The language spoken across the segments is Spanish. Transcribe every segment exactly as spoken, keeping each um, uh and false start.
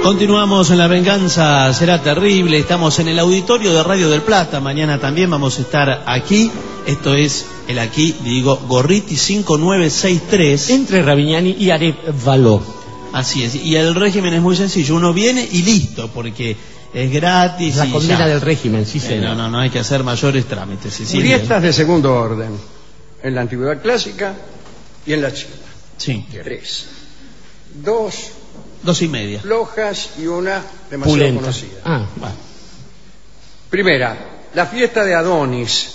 Continuamos en La Venganza Será Terrible. Estamos en el auditorio de Radio del Plata. Mañana también vamos a estar aquí. Esto es el aquí, digo, Gorriti cinco nueve seis tres. Entre Ravignani y Arévalo. Así es. Y el régimen es muy sencillo. Uno viene y listo, porque es gratis. La y condena ya. del régimen, sí, eh, señor. No, no, no hay que hacer mayores trámites. Sí, sí, Grietas de segundo orden. En la antigüedad clásica y en la China. Sí. Tres. Dos Dos y media. flojas y una demasiado Pulenta. conocida. Ah, bueno. Primera, la fiesta de Adonis.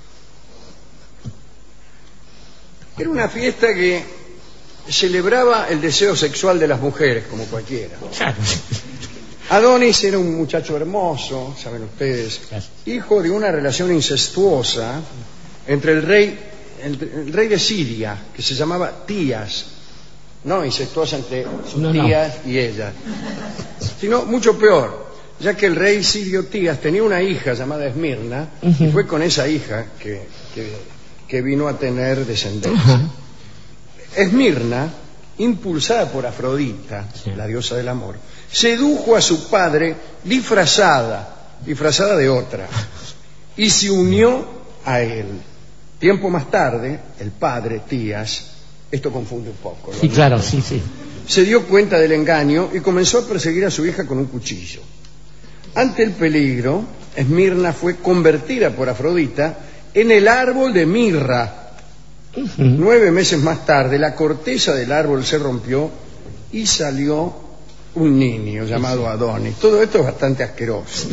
Era una fiesta que celebraba el deseo sexual de las mujeres, como cualquiera. Claro. Adonis era un muchacho hermoso, saben ustedes, Claro. hijo de una relación incestuosa entre el rey, el, el rey de Siria, que se llamaba Tías. No incestuosa entre sus No, no. tías y ella, sino mucho peor, ya que el rey sirio Tías tenía una hija llamada Esmirna, Ujú. y fue con esa hija que, que, que vino a tener descendencia. Ajá. Esmirna, impulsada por Afrodita, Sí. la diosa del amor, sedujo a su padre disfrazada, disfrazada de otra, y se unió a él. Tiempo más tarde, el padre, Tías, esto confunde un poco, ¿no? Sí, claro, sí, sí. Se dio cuenta del engaño y comenzó a perseguir a su hija con un cuchillo. Ante el peligro, Esmirna fue convertida por Afrodita en el árbol de mirra. Ujú. Nueve meses más tarde, la corteza del árbol se rompió y salió un niño llamado Adonis. Todo esto es bastante asqueroso.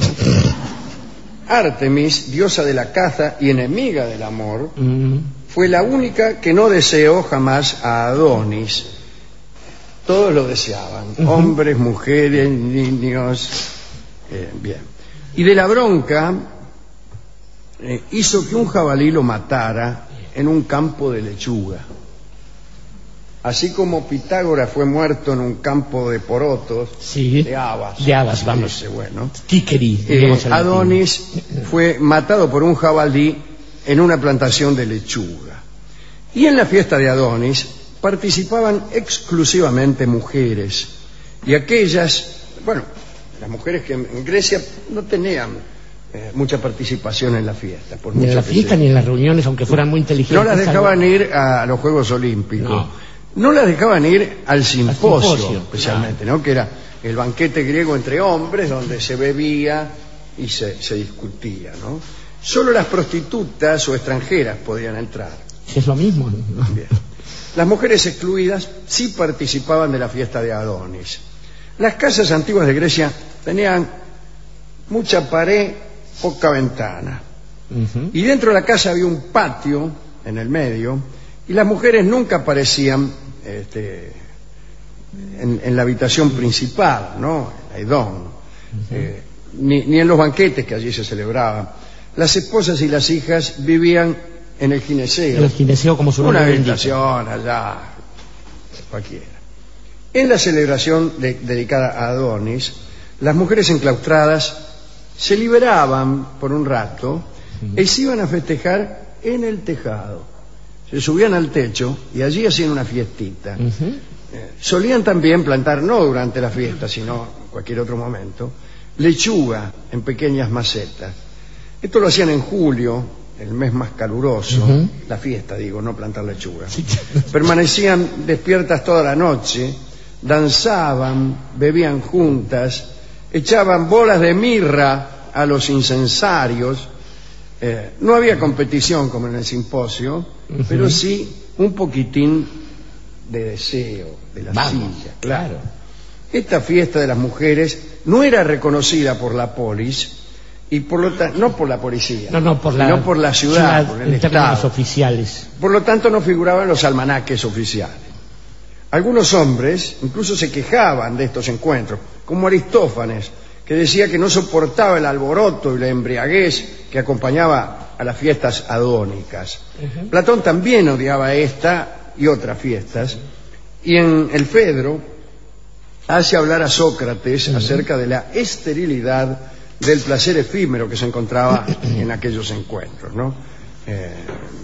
Artemis, diosa de la caza y enemiga del amor, Mm. fue la única que no deseó jamás a Adonis. Todos lo deseaban, Ujú. hombres, mujeres, niños. Eh, bien. Y de la bronca eh, hizo que un jabalí lo matara en un campo de lechuga. Así como Pitágoras fue muerto en un campo de porotos, Sí. de habas. De habas, se vamos. dice, bueno. Tíqueri, Eh, digamos en latín. Adonis fue matado por un jabalí en una plantación de lechuga. Y en la fiesta de Adonis participaban exclusivamente mujeres. Y aquellas, bueno, las mujeres que en Grecia no tenían eh, mucha participación en la fiesta. Por Ni en mucho la que fiesta se- ni en las reuniones, aunque fueran muy inteligentes. No las dejaban algo- ir a los Juegos Olímpicos. No. No las dejaban ir al simposio, simposio, especialmente, ¿no? Que era el banquete griego entre hombres, donde se bebía y se, se discutía, ¿no? Solo las prostitutas o extranjeras podían entrar. Si es lo mismo. ¿no? Bien. Las mujeres excluidas sí participaban de la fiesta de Adonis. Las casas antiguas de Grecia tenían mucha pared, poca ventana. Ujú. Y dentro de la casa había un patio en el medio, y las mujeres nunca aparecían este, en, en la habitación principal, ¿no? En Aidón, eh, ni, ni en los banquetes que allí se celebraban. Las esposas y las hijas vivían en el gineceo, El gineceo, como su una nombre indica. habitación allá, cualquiera. En la celebración de- dedicada a Adonis, las mujeres enclaustradas se liberaban por un rato y se iban a festejar en el tejado. Se subían al techo y allí hacían una fiestita. Ujú. Eh, solían también plantar, no durante la fiesta, sino en cualquier otro momento, lechuga en pequeñas macetas. Esto lo hacían en julio, el mes más caluroso, Ujú. la fiesta, digo, no plantar lechuga. Sí. Permanecían despiertas toda la noche, danzaban, bebían juntas, echaban bolas de mirra a los incensarios. Eh, no había competición como en el simposio, Ujú. pero sí un poquitín de deseo, de la Vamos, silla, claro. claro. Esta fiesta de las mujeres no era reconocida por la polis y por lo ta- no por la policía, No, no, por la, sino por la ciudad, por el en términos Estado. oficiales. Por lo tanto, no figuraban los almanaques oficiales. Algunos hombres incluso se quejaban de estos encuentros, como Aristófanes, que decía que no soportaba el alboroto y la embriaguez que acompañaba a las fiestas adónicas. Ujú. Platón también odiaba esta y otras fiestas, y en el Fedro hace hablar a Sócrates acerca de la esterilidad del placer efímero que se encontraba en aquellos encuentros, ¿no? Eh,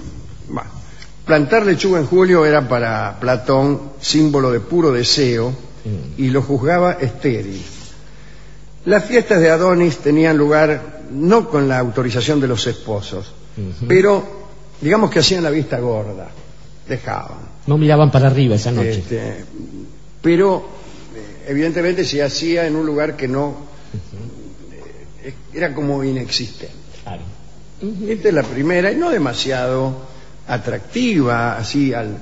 bueno, plantar lechuga en julio era para Platón símbolo de puro deseo y lo juzgaba estéril. Las fiestas de Adonis tenían lugar no con la autorización de los esposos, uh-huh. pero digamos que hacían la vista gorda, dejaban. No miraban para arriba esa noche. Este, pero evidentemente se hacía en un lugar que no uh-huh. eh, era como inexistente. Claro. Uh-huh. Esta es la primera y no demasiado atractiva, así al,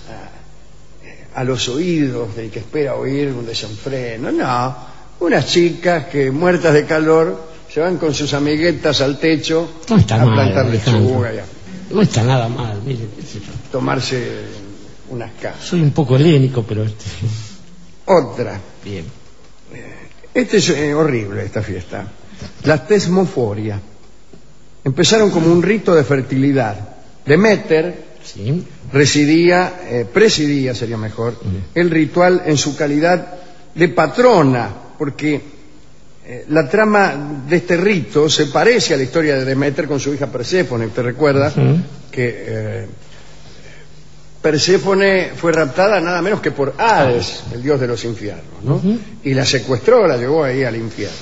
a, a los oídos del que espera oír un desenfreno. No, unas chicas que muertas de calor se van con sus amiguetas al techo no está a mal, plantar lechuga y a no está nada mal, mire, tomarse unas casas. Soy un poco helénico, pero este... Otra. Bien. Este es eh, horrible, esta fiesta. La tesmoforia. Empezaron como un rito de fertilidad. Deméter sí. residía, eh, presidía, sería mejor, uh-huh. el ritual en su calidad de patrona, porque eh, la trama de este rito se parece a la historia de Deméter con su hija Perséfone. ¿Te recuerdas? Uh-huh. Que eh, Perséfone fue raptada nada menos que por Hades, el dios de los infiernos, ¿no? Uh-huh. Y la secuestró, la llevó ahí al infierno.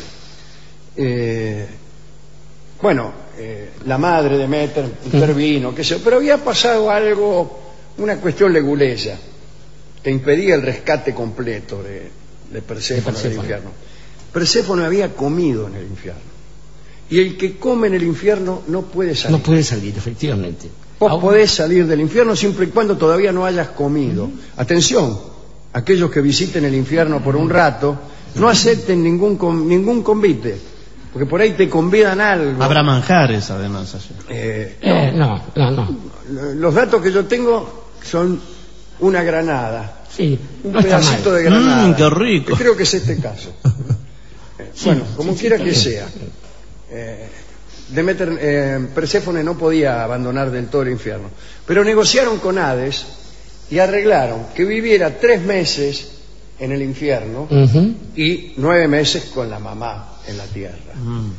Eh, bueno, eh, la madre de Deméter intervino, qué sé yo, pero había pasado algo, una cuestión leguleya, que impedía el rescate completo de, de Perséfone del infierno. Perséfone había comido en el infierno. Y el que come en el infierno no puede salir. No puede salir, efectivamente. Vos podés salir del infierno siempre y cuando todavía no hayas comido. Uh-huh. Atención, aquellos que visiten el infierno por un rato, no acepten ningún, ningún convite, porque por ahí te convidan algo. Habrá manjares, además. Allí. Eh, eh, no, no, no. Los datos que yo tengo son una granada. Sí, un no pedacito de granada. Mm, qué rico. Creo que es este caso. Eh, sí, bueno, como sí, quiera sí, que sea. Eh, Deméter, eh, Perséfone no podía abandonar del todo el infierno, pero negociaron con Hades y arreglaron que viviera tres meses en el infierno uh-huh. y nueve meses con la mamá en la tierra. Uh-huh.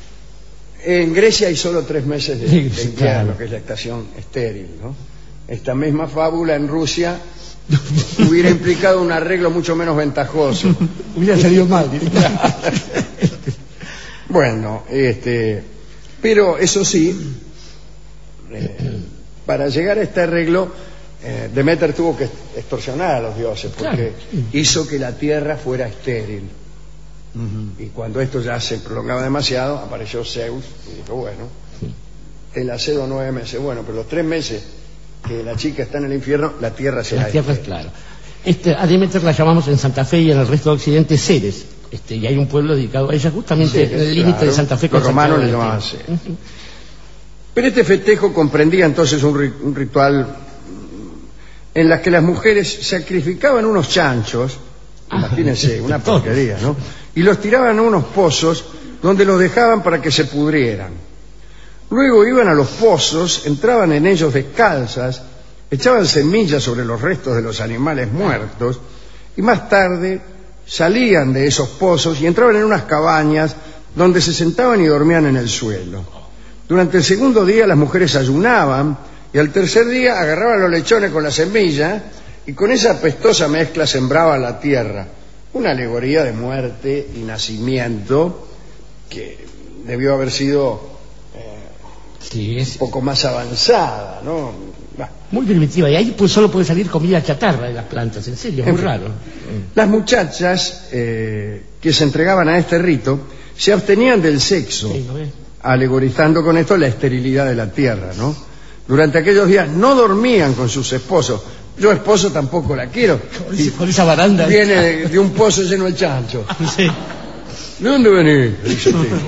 En Grecia hay solo tres meses de, de invierno, claro. que es la estación estéril, ¿no? Esta misma fábula en Rusia hubiera implicado un arreglo mucho menos ventajoso. Hubiera salido mal. Bueno, este... Pero eso sí, eh, para llegar a este arreglo, eh, Deméter tuvo que extorsionar a los dioses, porque claro. hizo que la tierra fuera estéril. Uh-huh. Y cuando esto ya se prolongaba demasiado, apareció Zeus y dijo, bueno, te la cedo nueve meses. Bueno, pero los tres meses que la chica está en el infierno, la tierra será La tierra es estéril. claro. Este, a Deméter la llamamos en Santa Fe y en el resto de Occidente Ceres. Este, y hay un pueblo dedicado a ella justamente sí, en el límite claro, de Santa Fe con los romanos le llamaban así. Uh-huh. Pero este festejo comprendía entonces un, ri- un ritual en la que las mujeres sacrificaban unos chanchos, ah, imagínense, una porquería, ¿no? Y los tiraban a unos pozos donde los dejaban para que se pudrieran. Luego iban a los pozos, entraban en ellos descalzas, echaban semillas sobre los restos de los animales muertos y más tarde salían de esos pozos y entraban en unas cabañas donde se sentaban y dormían en el suelo. Durante el segundo día las mujeres ayunaban y al tercer día agarraban los lechones con la semilla y con esa apestosa mezcla sembraban la tierra. Una alegoría de muerte y nacimiento que debió haber sido eh, sí, es... un poco más avanzada, ¿no? Bah. Muy primitiva, y ahí pues solo puede salir comida chatarra de las plantas, en serio, es muy raro. Las muchachas eh, que se entregaban a este rito se abstenían del sexo, sí, ¿no ves? Alegorizando con esto la esterilidad de la tierra, ¿no? Durante aquellos días no dormían con sus esposos. Yo esposo tampoco la quiero. Con, y con esa baranda. Viene de, de un pozo lleno de chancho. Sí. ¿De dónde venís? Dice el tipo.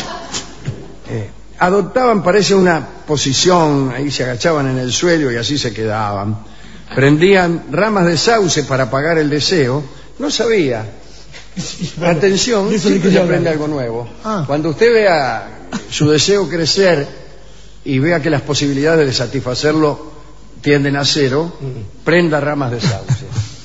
Eh, adoptaban, parece, una posición, ahí se agachaban en el suelo y así se quedaban. Prendían ramas de sauce para apagar el deseo. No sabía. Atención, siempre se aprende algo nuevo. Ah. Cuando usted vea su deseo crecer y vea que las posibilidades de satisfacerlo tienden a cero, prenda ramas de sauce.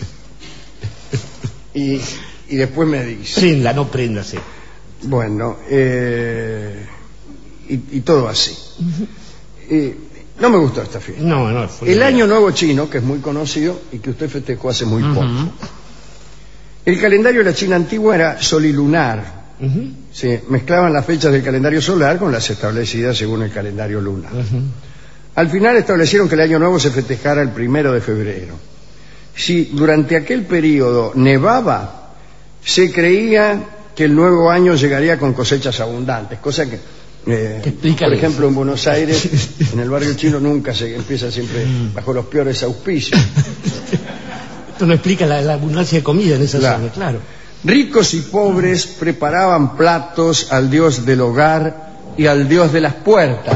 Y, y después me dice. Prenda, no prenda, sí. Bueno, eh, y, y todo así. Eh, no me gustó esta fiesta. No, no, fue el Año Nuevo Chino, que es muy conocido y que usted festejó hace muy uh-huh. poco. El calendario de la China antigua era solilunar. Uh-huh. Se mezclaban las fechas del calendario solar con las establecidas según el calendario lunar. Uh-huh. Al final establecieron que el año nuevo se festejara el primero de febrero. Si durante aquel periodo nevaba, se creía que el nuevo año llegaría con cosechas abundantes, cosa que, eh, por ejemplo, en Buenos Aires, en el barrio chino, nunca se empieza siempre bajo los peores auspicios. Esto no explica la, la abundancia de comida en esa claro. zona, claro. Ricos y pobres preparaban platos al dios del hogar y al dios de las puertas.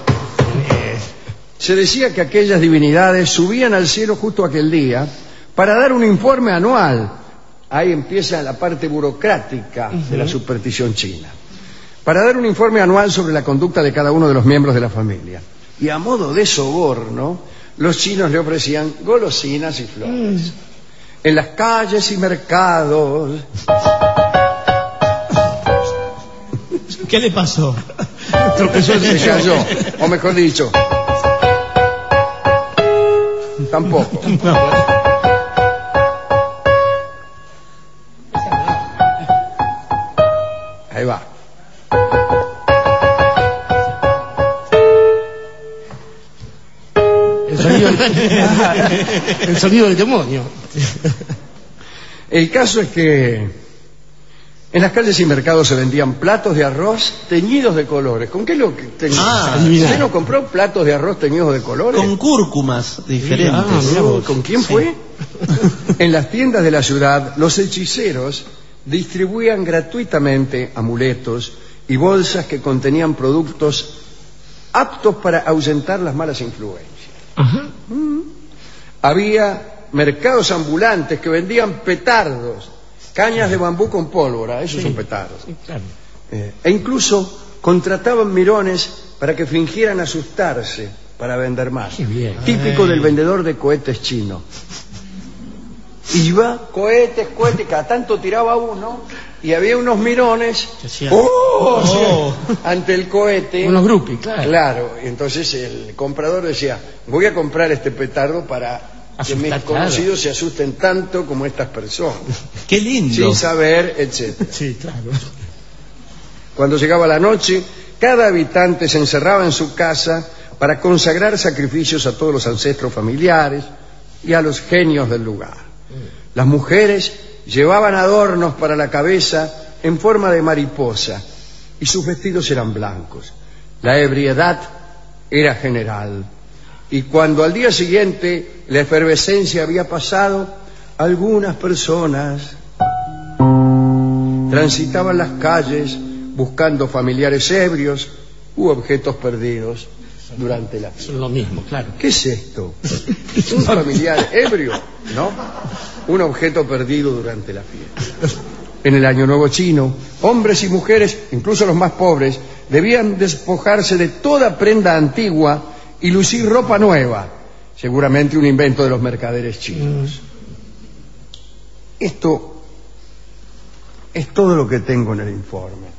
Se decía que aquellas divinidades subían al cielo justo aquel día para dar un informe anual. Ahí empieza la parte burocrática uh-huh. de la superstición china. Para dar un informe anual sobre la conducta de cada uno de los miembros de la familia. Y a modo de soborno, los chinos le ofrecían golosinas y flores. Mm. En las calles y mercados. ¿Qué le pasó? Tropezó, se cayó. O mejor dicho, tampoco. No. Ahí va. El sonido del, el sonido del demonio. El caso es que en las calles y mercados se vendían platos de arroz teñidos de colores. ¿Con qué lo que ten... ah, ¿Usted no compró platos de arroz teñidos de colores? Con cúrcumas diferentes. Ah, ¿con quién fue? Sí. En las tiendas de la ciudad, los hechiceros distribuían gratuitamente amuletos y bolsas que contenían productos aptos para ahuyentar las malas influencias. Ajá. Mm. Había mercados ambulantes que vendían petardos, cañas de bambú con pólvora, esos sí, son petardos. Sí, claro. eh, e incluso contrataban mirones para que fingieran asustarse para vender más. Qué bien. Típico Ay. del vendedor de cohetes chino. Iba, cohetes, cohetes, cada tanto tiraba uno y había unos mirones ¡oh! Oh. ante el cohete. Unos grupos, claro. Claro, y entonces el comprador decía, voy a comprar este petardo para que mis conocidos claro. se asusten tanto como estas personas. ¡Qué lindo! Sin saber, etcétera. Sí, claro. Cuando llegaba la noche, cada habitante se encerraba en su casa para consagrar sacrificios a todos los ancestros familiares y a los genios del lugar. Las mujeres llevaban adornos para la cabeza en forma de mariposa y sus vestidos eran blancos. La ebriedad era general y cuando al día siguiente la efervescencia había pasado, algunas personas transitaban las calles buscando familiares ebrios u objetos perdidos durante la fiesta. Es lo mismo, claro. ¿Qué es esto? ¿Un familiar ebrio? ¿No? Un objeto perdido durante la fiesta. En el Año Nuevo chino, hombres y mujeres, incluso los más pobres, debían despojarse de toda prenda antigua y lucir ropa nueva, seguramente un invento de los mercaderes chinos. Esto es todo lo que tengo en el informe.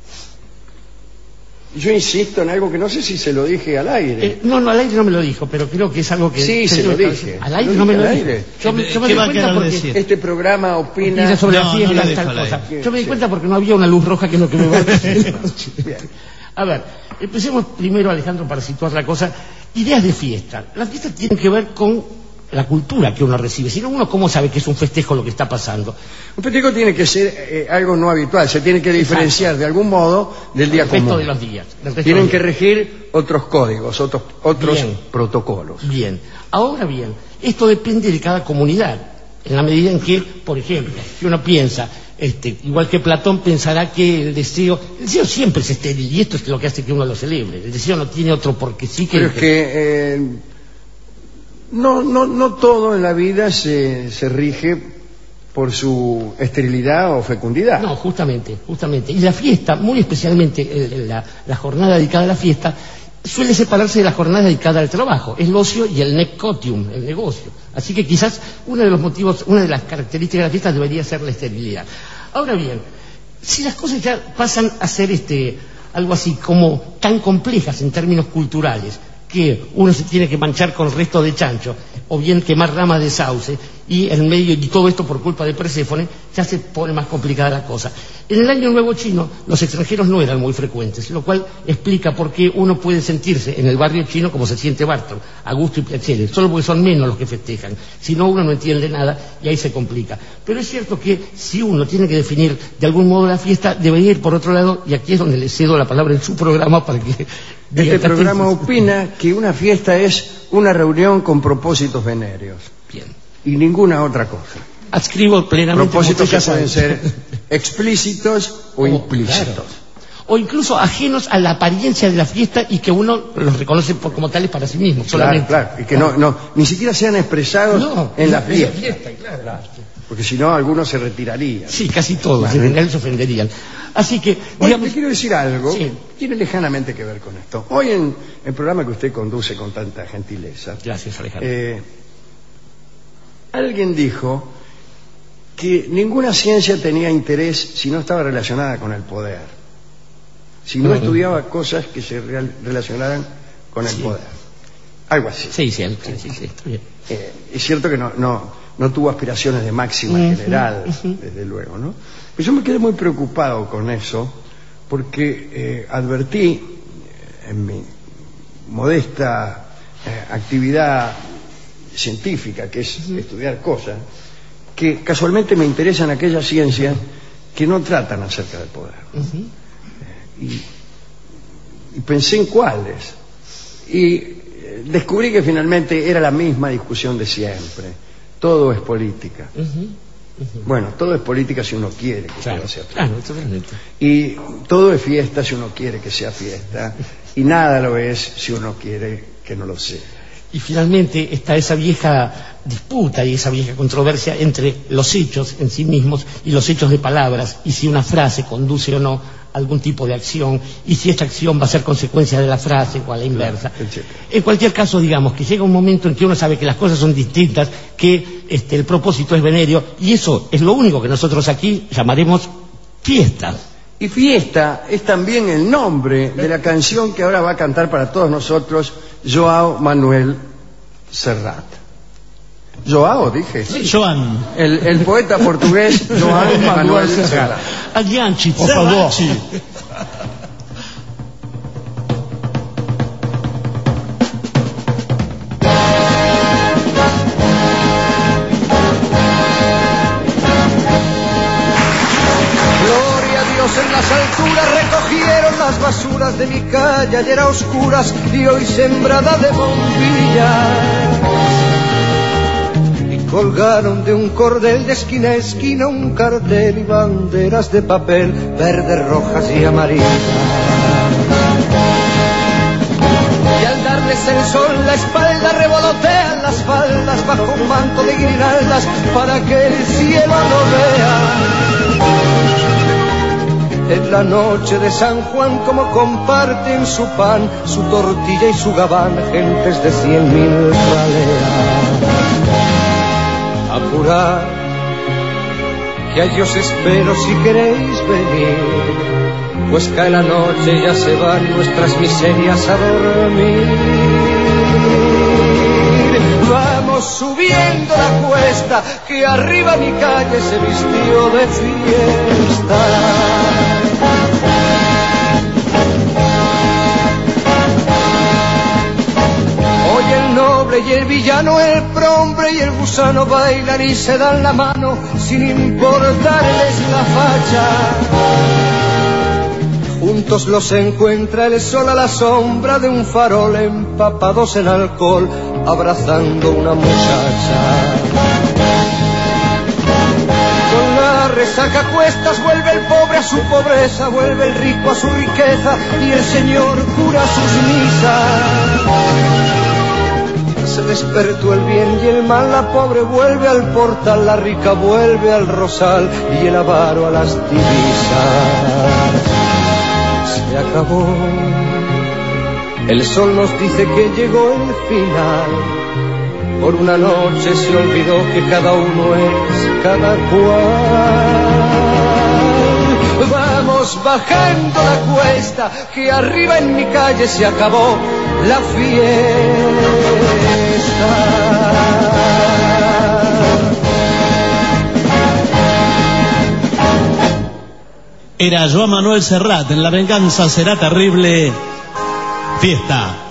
Yo insisto en algo que no sé si se lo dije al aire. Eh, no, no, al aire no me lo dijo, pero creo que es algo que... Sí, se lo dije. Al aire no me lo dijo. Yo, yo me di cuenta porque... decir? Este programa opina... opina sobre no, la fiesta, no tal cosa. Bien, yo me di sí. cuenta porque no había una luz roja que es lo que me va a decir. Bien. A ver, empecemos primero, Alejandro, para situar la cosa. Ideas de fiesta. Las fiestas tienen que ver con la cultura que uno recibe. Si no, uno cómo sabe que es un festejo lo que está pasando. Un festejo tiene que ser eh, algo no habitual, se tiene que diferenciar Exacto. de algún modo del día común. Respecto de los días. Tienen que regir otros códigos, otros, otros protocolos. Bien. Ahora bien, esto depende de cada comunidad. En la medida en que, por ejemplo, si uno piensa, este, igual que Platón pensará que el deseo, el deseo siempre es estéril y esto es lo que hace que uno lo celebre. El deseo no tiene otro porque sí que... Pero es que eh, no, no, no todo en la vida se, se rige por su esterilidad o fecundidad. No, justamente, justamente. Y la fiesta, muy especialmente el, la, la jornada dedicada a la fiesta, suele separarse de la jornada dedicada al trabajo, el ocio y el necotium, el negocio. Así que quizás uno de los motivos, una de las características de la fiesta debería ser la esterilidad. Ahora bien, si las cosas ya pasan a ser este, algo así como tan complejas en términos culturales, que uno se tiene que manchar con resto de chancho, o bien quemar ramas de sauce, y en medio y todo esto por culpa de Perséfone, ya se pone más complicada la cosa. En el Año Nuevo chino los extranjeros no eran muy frecuentes, lo cual explica por qué uno puede sentirse en el barrio chino como se siente Barton, a gusto y piacere, solo porque son menos los que festejan. Si no, uno no entiende nada y ahí se complica. Pero es cierto que si uno tiene que definir de algún modo la fiesta, debería ir por otro lado, y aquí es donde le cedo la palabra en su programa para que... Este programa opina que una fiesta es una reunión con propósitos venéreos. Bien. Y ninguna otra cosa. Adscribo plenamente... Propósitos que pueden ser explícitos o oh, implícitos. Claro. O incluso ajenos a la apariencia de la fiesta y que uno los reconoce por, como tales para sí mismo. Solamente. Claro, claro. Y que no, no, ni siquiera sean expresados no, en la fiesta. fiesta claro. Claro. Porque si no, algunos se retirarían. Sí, casi todos, claro. En general se ofenderían. Así que, digamos... Hoy te quiero decir algo sí. que tiene lejanamente que ver con esto. Hoy en el programa que usted conduce con tanta gentileza... Gracias, Alejandro. Eh, alguien dijo que ninguna ciencia tenía interés si no estaba relacionada con el poder. Si no uh-huh. estudiaba cosas que se real, relacionaran con el sí. poder. Algo así. Sí, sí, sí, sí, sí está bien. Eh, es cierto que no, no, no tuvo aspiraciones de máxima uh-huh. general, uh-huh. desde luego, ¿no? Pero yo me quedé muy preocupado con eso, porque eh, advertí en mi modesta eh, actividad científica, que es uh-huh. estudiar cosas, que casualmente me interesan aquellas ciencias que no tratan acerca del poder. Uh-huh. eh, y, y pensé en cuáles. Y eh, descubrí que finalmente era la misma discusión de siempre. Todo es política. Uh-huh. Uh-huh. Bueno, todo es política si uno quiere que claro, todo sea claro, política. Y todo es fiesta si uno quiere que sea fiesta. Y nada lo es si uno quiere que no lo sea. Y finalmente está esa vieja disputa y esa vieja controversia entre los hechos en sí mismos y los hechos de palabras, y si una frase conduce o no a algún tipo de acción, y si esta acción va a ser consecuencia de la frase o a la inversa. Claro, en cualquier caso, digamos que llega un momento en que uno sabe que las cosas son distintas, que este, el propósito es venéreo, y eso es lo único que nosotros aquí llamaremos fiesta. Y fiesta es también el nombre de la canción que ahora va a cantar para todos nosotros João Manuel Serrat. João, dije. Sí, Joan. El, el poeta portugués João Manuel Serrat. Adiante, por favor. En las alturas recogieron las basuras de mi calle, ayer a oscuras y hoy sembrada de bombillas, y colgaron de un cordel de esquina a esquina un cartel y banderas de papel verdes, rojas y amarillas. Y al darles el sol la espalda revolotean las faldas bajo un manto de guirnaldas para que el cielo lo vea. En la noche de San Juan, como comparten su pan, su tortilla y su gabán, gentes de cien mil raleas. Apurad, que a ellos espero si queréis venir, pues cae la noche y ya se van nuestras miserias a dormir. Vamos subiendo la cuesta, que arriba mi calle se vistió de fiesta. Hoy el noble y el villano, el prohombre y el gusano bailan y se dan la mano sin importarles la facha. Juntos los encuentra el sol a la sombra de un farol, empapados en alcohol, abrazando una muchacha. Con la resaca a cuestas vuelve el pobre a su pobreza, vuelve el rico a su riqueza y el Señor cura sus misas. Se despertó el bien y el mal, la pobre vuelve al portal, la rica vuelve al rosal y el avaro a las divisas. Se acabó. El sol nos dice que llegó el final. Por una noche se olvidó que cada uno es cada cual. Vamos bajando la cuesta, que arriba en mi calle se acabó la fiesta. Era Joan Manuel Serrat en La venganza será terrible. Fiesta.